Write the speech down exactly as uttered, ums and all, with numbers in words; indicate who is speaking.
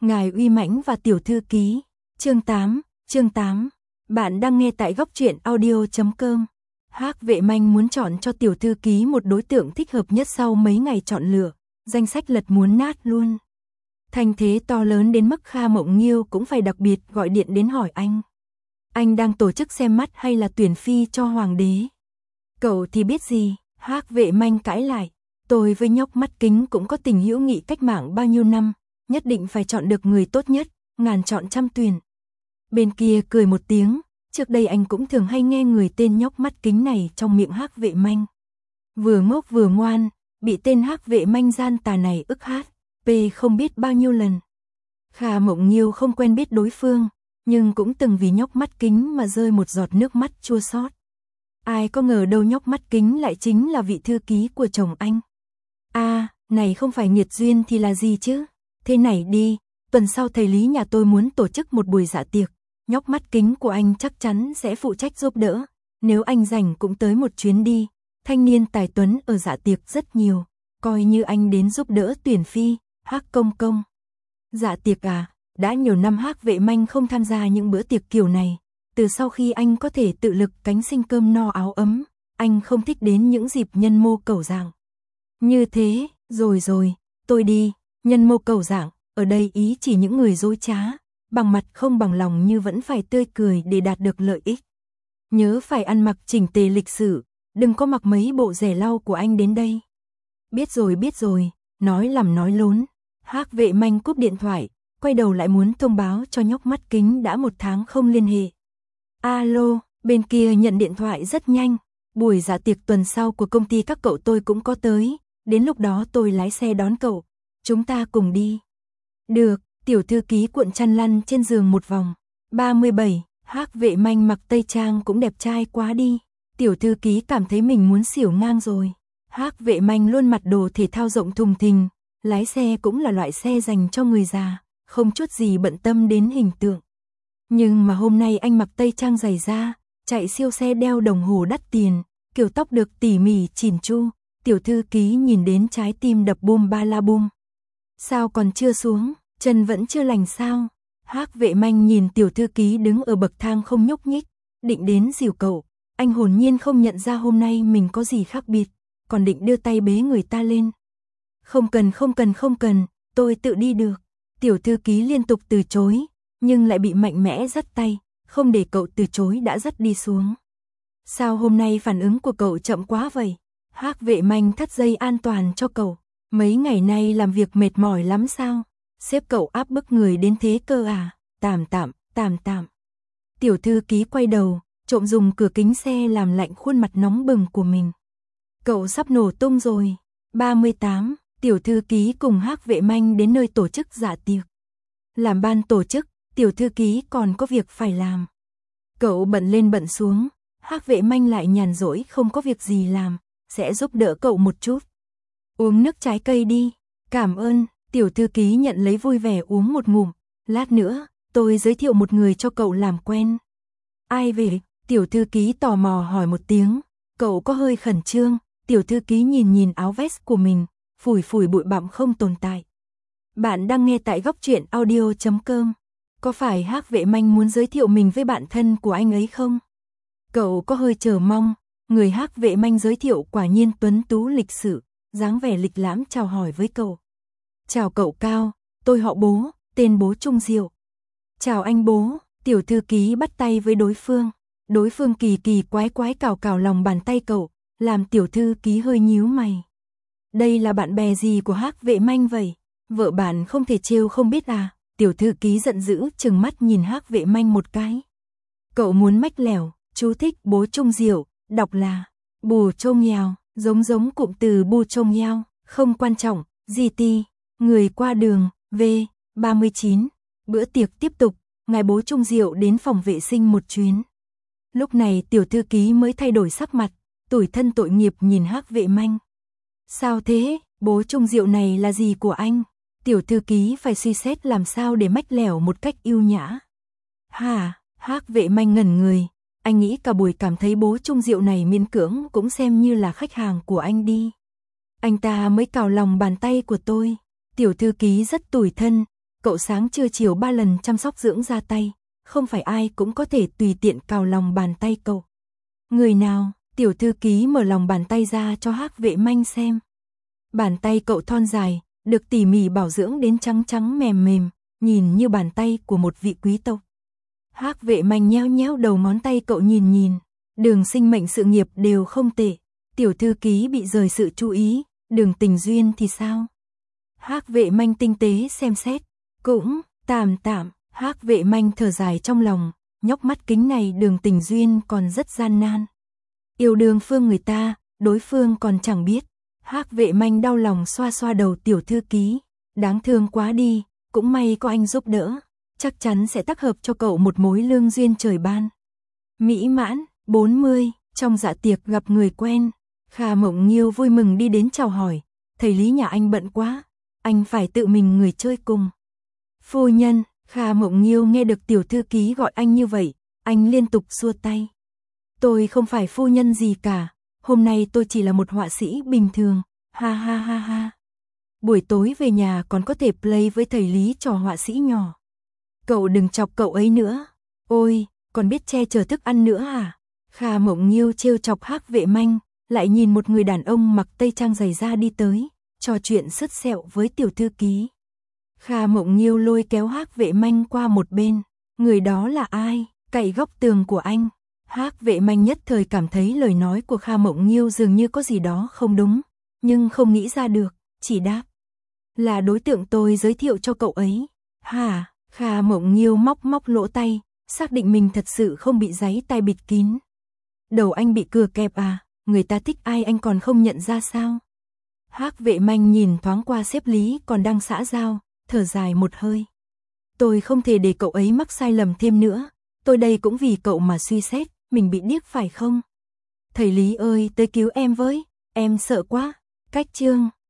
Speaker 1: Ngài uy mãnh và tiểu thư ký. Chương tám, chương tám. Bạn đang nghe tại góc truyện audio chấm com. Hắc Vệ Manh muốn chọn cho tiểu thư ký một đối tượng thích hợp nhất sau mấy ngày chọn lựa, danh sách lật muốn nát luôn. Thành thế to lớn đến mức Kha Mộng Nghiêu cũng phải đặc biệt gọi điện đến hỏi anh. Anh đang tổ chức xem mắt hay là tuyển phi cho hoàng đế? Cậu thì biết gì? Hắc Vệ Manh cãi lại. Tôi với nhóc mắt kính cũng có tình hữu nghị cách mạng bao nhiêu năm, nhất định phải chọn được người tốt nhất, ngàn chọn trăm tuyển. Bên kia cười một tiếng, trước đây anh cũng thường hay nghe người tên nhóc mắt kính này trong miệng Hắc Vệ Manh. Vừa ngốc vừa ngoan, bị tên Hắc Vệ Manh gian tà này ức hát, p không biết bao nhiêu lần. Kha Mộng Nghiêu không quen biết đối phương, nhưng cũng từng vì nhóc mắt kính mà rơi một giọt nước mắt chua xót. Ai có ngờ đâu nhóc mắt kính lại chính là vị thư ký của chồng anh. A, à, này không phải nghiệt duyên thì là gì chứ? Thế này đi, tuần sau thầy Lý nhà tôi muốn tổ chức một buổi dạ tiệc, nhóc mắt kính của anh chắc chắn sẽ phụ trách giúp đỡ, nếu anh rảnh cũng tới một chuyến đi, thanh niên tài tuấn ở dạ tiệc rất nhiều, coi như anh đến giúp đỡ tuyển phi. Hắc công công. Dạ tiệc à, đã nhiều năm Hắc Vệ Manh không tham gia những bữa tiệc kiểu này, từ sau khi anh có thể tự lực cánh sinh cơm no áo ấm, anh không thích đến những dịp nhân mô cầu dạng. Như thế, rồi rồi, tôi đi, nhân mô cầu dạng, ở đây ý chỉ những người dối trá, bằng mặt không bằng lòng như vẫn phải tươi cười để đạt được lợi ích. Nhớ phải ăn mặc chỉnh tề lịch sự, đừng có mặc mấy bộ rẻ lau của anh đến đây. Biết rồi biết rồi, nói làm nói lốn. Hắc Vệ Manh cúp điện thoại, quay đầu lại muốn thông báo cho nhóc mắt kính đã một tháng không liên hệ. Alo, bên kia nhận điện thoại rất nhanh, buổi dạ tiệc tuần sau của công ty các cậu tôi cũng có tới, đến lúc đó tôi lái xe đón cậu, chúng ta cùng đi. Được, tiểu thư ký cuộn chăn lăn trên giường một vòng. ba mươi bảy, Hắc Vệ Manh mặc tây trang cũng đẹp trai quá đi. Tiểu thư ký cảm thấy mình muốn xỉu ngang rồi. Hắc Vệ Manh luôn mặc đồ thể thao rộng thùng thình, lái xe cũng là loại xe dành cho người già, không chút gì bận tâm đến hình tượng. Nhưng mà hôm nay anh mặc tây trang dày da, chạy siêu xe đeo đồng hồ đắt tiền, kiểu tóc được tỉ mỉ chỉn chu, tiểu thư ký nhìn đến trái tim đập bum ba la bum. Sao còn chưa xuống, chân vẫn chưa lành sao? Hắc Vệ Manh nhìn tiểu thư ký đứng ở bậc thang không nhúc nhích, định đến dìu cậu, anh hồn nhiên không nhận ra hôm nay mình có gì khác biệt, còn định đưa tay bế người ta lên. Không cần không cần không cần, tôi tự đi được. Tiểu thư ký liên tục từ chối, nhưng lại bị mạnh mẽ dắt tay, không để cậu từ chối đã dắt đi xuống. Sao hôm nay phản ứng của cậu chậm quá vậy? Hắc Vệ Manh thắt dây an toàn cho cậu. Mấy ngày nay làm việc mệt mỏi lắm sao? Sếp cậu áp bức người đến thế cơ à? Tạm tạm, tạm tạm. Tiểu thư ký quay đầu, trộm dùng cửa kính xe làm lạnh khuôn mặt nóng bừng của mình. Cậu sắp nổ tung rồi. ba mươi tám, tiểu thư ký cùng Hắc Vệ Manh đến nơi tổ chức dạ tiệc. Làm ban tổ chức, tiểu thư ký còn có việc phải làm. Cậu bận lên bận xuống, Hắc Vệ Manh lại nhàn rỗi không có việc gì làm, sẽ giúp đỡ cậu một chút. Uống nước trái cây đi. Cảm ơn, tiểu thư ký nhận lấy vui vẻ uống một ngụm. Lát nữa, tôi giới thiệu một người cho cậu làm quen. Ai về? Tiểu thư ký tò mò hỏi một tiếng. Cậu có hơi khẩn trương, tiểu thư ký nhìn nhìn áo vest của mình, phủi phủi bụi bặm không tồn tại. Bạn đang nghe tại góc truyện audio chấm com. Có phải Hắc Vệ Manh muốn giới thiệu mình với bạn thân của anh ấy không? Cậu có hơi chờ mong, người Hắc Vệ Manh giới thiệu quả nhiên tuấn tú lịch sự, dáng vẻ lịch lãm chào hỏi với cậu. Chào cậu Cao, tôi họ Bố, tên Bố Trung Diệu. Chào anh Bố, tiểu thư ký bắt tay với đối phương. Đối phương kỳ kỳ quái quái cào cào lòng bàn tay cậu, làm tiểu thư ký hơi nhíu mày. Đây là bạn bè gì của Hắc Vệ Manh vậy? Vợ bạn không thể trêu không biết à? Tiểu thư ký giận dữ trừng mắt nhìn Hắc Vệ Manh một cái. Cậu muốn mách lẻo, chú thích Bố Trung Diệu, đọc là bù trông nhào, giống giống cụm từ bu trông nhao, không quan trọng, giê tê, người qua đường, V, ba mươi chín. Bữa tiệc tiếp tục, ngài Bố Trung Diệu đến phòng vệ sinh một chuyến. Lúc này tiểu thư ký mới thay đổi sắc mặt, tủi thân tội nghiệp nhìn Hắc Vệ Manh. Sao thế, Bố Trung Diệu này là gì của anh? Tiểu thư ký phải suy xét làm sao để mách lẻo một cách yêu nhã. Hả, Hắc Vệ Manh ngẩn người, anh nghĩ cả buổi cảm thấy Bố Trung Diệu này miễn cưỡng cũng xem như là khách hàng của anh đi. Anh ta mới cào lòng bàn tay của tôi. Tiểu thư ký rất tủi thân, cậu sáng trưa chiều ba lần chăm sóc dưỡng da tay, không phải ai cũng có thể tùy tiện cào lòng bàn tay cậu. Người nào? Tiểu thư ký mở lòng bàn tay ra cho Hắc Vệ Manh xem. Bàn tay cậu thon dài, được tỉ mỉ bảo dưỡng đến trắng trắng mềm mềm, nhìn như bàn tay của một vị quý tộc. Hắc Vệ Manh nhéo nhéo đầu ngón tay cậu nhìn nhìn, đường sinh mệnh sự nghiệp đều không tệ, tiểu thư ký bị rời sự chú ý, đường tình duyên thì sao? Hắc Vệ Manh tinh tế xem xét, cũng tạm tạm. Hắc Vệ Manh thở dài trong lòng, nhóc mắt kính này đường tình duyên còn rất gian nan. Yêu đương phương người ta, đối phương còn chẳng biết. Hắc Vệ Manh đau lòng xoa xoa đầu tiểu thư ký, đáng thương quá đi, cũng may có anh giúp đỡ, chắc chắn sẽ tác hợp cho cậu một mối lương duyên trời ban. Mỹ mãn, bốn mươi, trong dạ tiệc gặp người quen, Kha Mộng Nghiêu vui mừng đi đến chào hỏi, thầy Lý nhà anh bận quá, anh phải tự mình người chơi cùng. Phu nhân, Kha Mộng Nghiêu nghe được tiểu thư ký gọi anh như vậy, anh liên tục xua tay. Tôi không phải phu nhân gì cả, hôm nay tôi chỉ là một họa sĩ bình thường, ha ha ha ha. Buổi tối về nhà còn có thể play với thầy Lý trò họa sĩ nhỏ. Cậu đừng chọc cậu ấy nữa, ôi, còn biết che chở thức ăn nữa à? Kha Mộng Nghiêu trêu chọc Hắc Vệ Manh, lại nhìn một người đàn ông mặc tây trang giày da đi tới, trò chuyện sứt sẹo với tiểu thư ký. Kha Mộng Nghiêu lôi kéo Hắc Vệ Manh qua một bên, người đó là ai? Cậy góc tường của anh. Hắc Vệ Manh nhất thời cảm thấy lời nói của Kha Mộng Nghiêu dường như có gì đó không đúng, nhưng không nghĩ ra được, chỉ đáp. Là đối tượng tôi giới thiệu cho cậu ấy. Hả? Kha Mộng Nghiêu móc móc lỗ tay, xác định mình thật sự không bị giấy tay bịt kín. Đầu anh bị cừa kẹp à, người ta thích ai anh còn không nhận ra sao? Hắc Vệ Manh nhìn thoáng qua sếp Lý còn đang xã giao, thở dài một hơi. Tôi không thể để cậu ấy mắc sai lầm thêm nữa, tôi đây cũng vì cậu mà suy xét, mình bị điếc phải không? Thầy Lý ơi, tới cứu em với, em sợ quá. Cách chương